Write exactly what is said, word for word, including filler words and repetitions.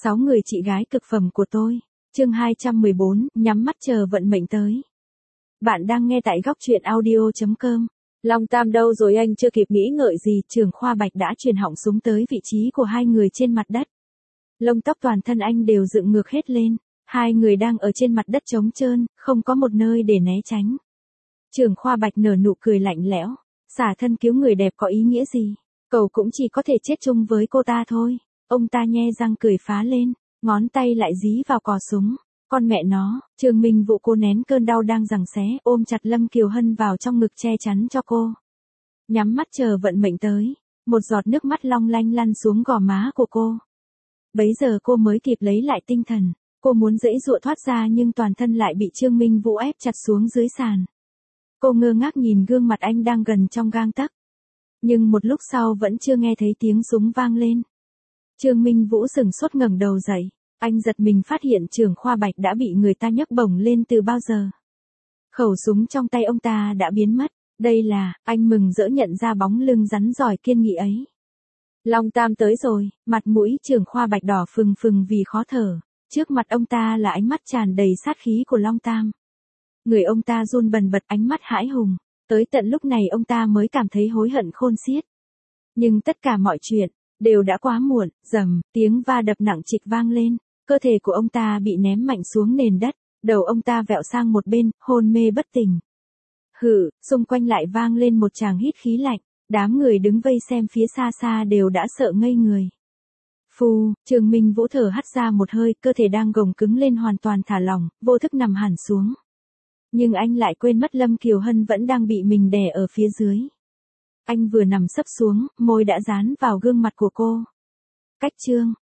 Sáu người chị gái cực phẩm của tôi. Chương hai trăm mười bốn, nhắm mắt chờ vận mệnh tới. Bạn đang nghe tại góc truyện audio chấm com. Long Tam đâu rồi? Anh chưa kịp nghĩ ngợi gì, Trường Khoa Bạch đã truyền họng súng tới vị trí của hai người trên mặt đất. Lông tóc toàn thân anh đều dựng ngược hết lên. Hai người đang ở trên mặt đất trống trơn, không có một nơi để né tránh. Trường Khoa Bạch nở nụ cười lạnh lẽo. Xả thân cứu người đẹp có ý nghĩa gì? Cậu cũng chỉ có thể chết chung với cô ta thôi. Ông ta nhe răng cười phá lên, ngón tay lại dí vào cò súng. Con mẹ nó, Trương Minh Vũ cô nén cơn đau đang giằng xé, ôm chặt Lâm Kiều Hân vào trong ngực che chắn cho cô. Nhắm mắt chờ vận mệnh tới, một giọt nước mắt long lanh lăn xuống gò má của cô. Bấy giờ cô mới kịp lấy lại tinh thần, cô muốn giãy giụa thoát ra nhưng toàn thân lại bị Trương Minh Vũ ép chặt xuống dưới sàn. Cô ngơ ngác nhìn gương mặt anh đang gần trong gang tấc. Nhưng một lúc sau vẫn chưa nghe thấy tiếng súng vang lên. Trương Minh Vũ sửng sốt ngẩng đầu dậy, anh giật mình phát hiện Trường Khoa Bạch đã bị người ta nhấc bổng lên từ bao giờ. Khẩu súng trong tay ông ta đã biến mất, đây là, anh mừng rỡ nhận ra bóng lưng rắn giỏi kiên nghị ấy. Long Tam tới rồi, mặt mũi Trường Khoa Bạch đỏ phừng phừng vì khó thở, trước mặt ông ta là ánh mắt tràn đầy sát khí của Long Tam. Người ông ta run bần bật, ánh mắt hãi hùng, tới tận lúc này ông ta mới cảm thấy hối hận khôn xiết. Nhưng tất cả mọi chuyện đều đã quá muộn. Rầm, tiếng va đập nặng trịch vang lên, cơ thể của ông ta bị ném mạnh xuống nền đất, đầu ông ta vẹo sang một bên, hôn mê bất tỉnh. Hự, xung quanh lại vang lên một tràng hít khí lạnh, đám người đứng vây xem phía xa xa đều đã sợ ngây người. Phù, Trường Minh Vũ thở hắt ra một hơi, cơ thể đang gồng cứng lên hoàn toàn thả lỏng, vô thức nằm hẳn xuống. Nhưng anh lại quên mất Lâm Kiều Hân vẫn đang bị mình đè ở phía dưới. Anh vừa nằm sấp xuống, môi đã dán vào gương mặt của cô. Cách chương,